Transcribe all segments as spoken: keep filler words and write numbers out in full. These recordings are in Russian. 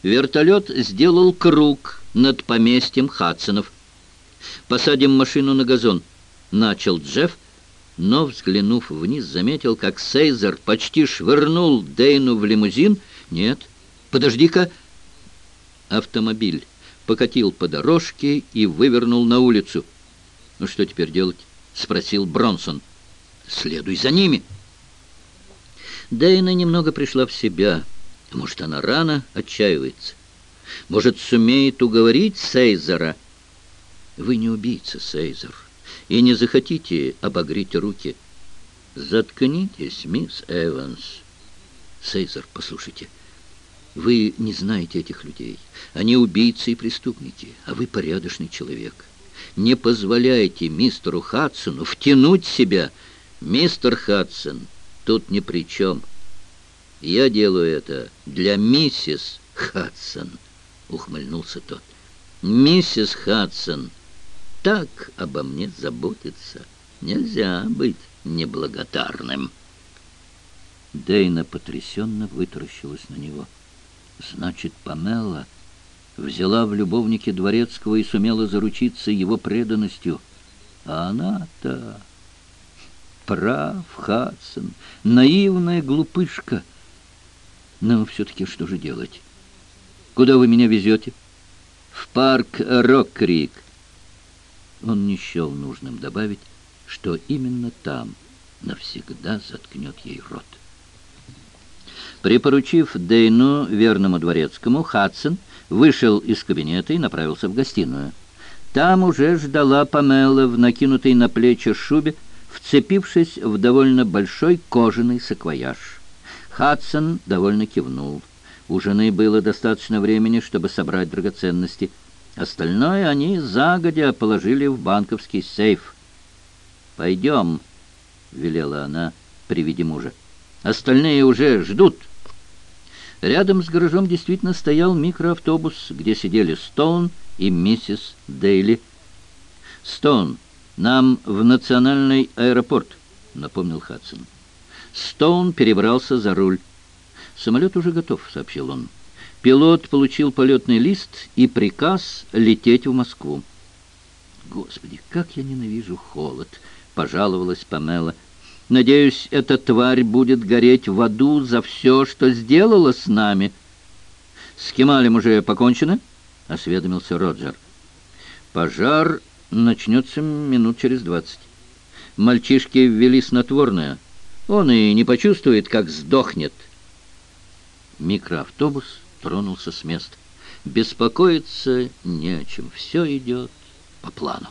Вертолет сделал круг над поместьем Хадсонов. «Посадим машину на газон», — начал Джефф, но, взглянув вниз, заметил, как Сейзер почти швырнул Дейну в лимузин. «Нет, подожди-ка!» Автомобиль покатил по дорожке и вывернул на улицу. «Ну что теперь делать?» — спросил Бронсон. «Следуй за ними!» Дейна немного пришла в себя. Может, она рано отчаивается. Может, сумеет уговорить Сейзера. «Вы не убийца, Сейзер, и не захотите обогреть руки». «Заткнитесь, мисс Эванс». «Сейзер, послушайте, вы не знаете этих людей. Они убийцы и преступники, а вы порядочный человек. Не позволяйте мистеру Хадсону втянуть себя. Мистер Хадсон тут ни при чем. Я делаю это для миссис Хадсон», — ухмыльнулся тот. «Миссис Хадсон так обо мне заботится. Нельзя быть неблагодарным». Дейна потрясенно вытаращилась на него. «Значит, Памела взяла в любовнике Дворецкого и сумела заручиться его преданностью. А она-то... Прав, Хадсон, наивная глупышка. Но все-таки что же делать? Куда вы меня везете?» «В парк Рок-Крик». Он не счел нужным добавить, что именно там навсегда заткнет ей рот. Припоручив Дейну верному Дворецкому, Хадсон вышел из кабинета и направился в гостиную. Там уже ждала Памела в накинутой на плечи шубе, вцепившись в довольно большой кожаный саквояж. Хадсон довольно кивнул. У жены было достаточно времени, чтобы собрать драгоценности. Остальное они загодя положили в банковский сейф. «Пойдем», — велела она при виде мужа. «Остальные уже ждут». Рядом с гаражом действительно стоял микроавтобус, где сидели Стоун и миссис Дейли. «Стоун, нам в национальный аэропорт», — напомнил Хадсон. Стоун перебрался за руль. «Самолет уже готов», — сообщил он. Пилот получил полетный лист и приказ лететь в Москву. «Господи, как я ненавижу холод!» — пожаловалась Памела. «Надеюсь, эта тварь будет гореть в аду за все, что сделала с нами». «С Кемалем уже покончено?» — осведомился Роджер. «Пожар начнется минут через двадцать. Мальчишки ввели снотворное. Он и не почувствует, как сдохнет». Микроавтобус тронулся с места. Беспокоиться не о чем. Все идет по плану.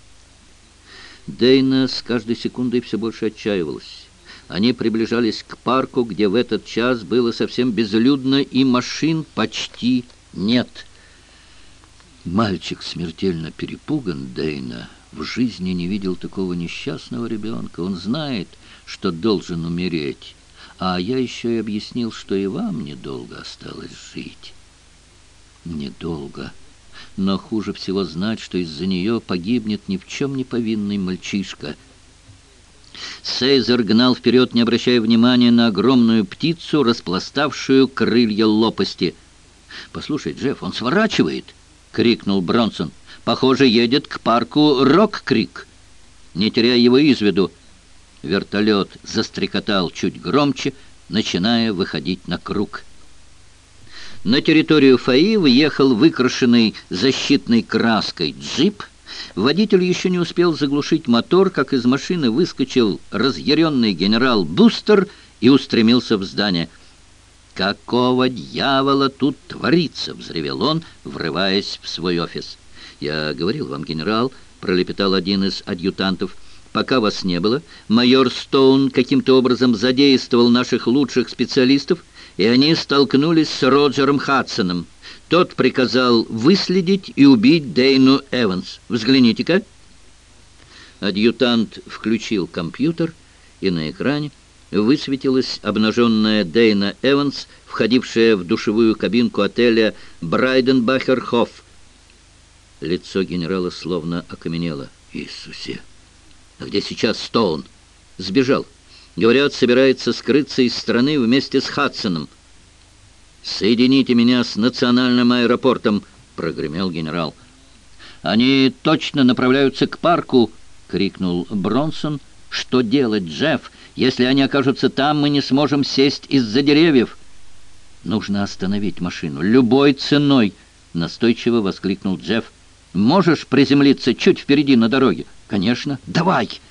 Дейна с каждой секундой все больше отчаивалась. Они приближались к парку, где в этот час было совсем безлюдно, и машин почти нет. Мальчик смертельно перепуган, Дейна. В жизни не видел такого несчастного ребенка. Он знает, что должен умереть. А я еще и объяснил, что и вам недолго осталось жить. Недолго. Но хуже всего знать, что из-за нее погибнет ни в чем не повинный мальчишка. Сейзер гнал вперед, не обращая внимания на огромную птицу, распластавшую крылья лопасти. «Послушай, Джефф, он сворачивает!» — крикнул Бронсон. «Похоже, едет к парку Рок-Крик. Не теряй его из виду». Вертолет застрекотал чуть громче, начиная выходить на круг. На территорию ФАИ въехал выкрашенный защитной краской джип. Водитель еще не успел заглушить мотор, как из машины выскочил разъяренный генерал Бустер и устремился в здание. «Какого дьявола тут творится?» — взревел он, врываясь в свой офис. «Я говорил вам, генерал», — пролепетал один из адъютантов, — «пока вас не было, майор Стоун каким-то образом задействовал наших лучших специалистов, и они столкнулись с Роджером Хадсоном. Тот приказал выследить и убить Дейну Эванс. Взгляните-ка». Адъютант включил компьютер, и на экране высветилась обнаженная Дейна Эванс, входившая в душевую кабинку отеля Брайденбахер-Хофф. Лицо генерала словно окаменело. «Иисусе! А где сейчас Стоун?» «Сбежал. Говорят, собирается скрыться из страны вместе с Хадсоном». «Соедините меня с национальным аэропортом», — прогремел генерал. «Они точно направляются к парку», — крикнул Бронсон. «Что делать, Джефф? Если они окажутся там, мы не сможем сесть из-за деревьев». «Нужно остановить машину любой ценой», — настойчиво воскликнул Джефф. «Можешь приземлиться чуть впереди на дороге?» «Конечно». «Давай!»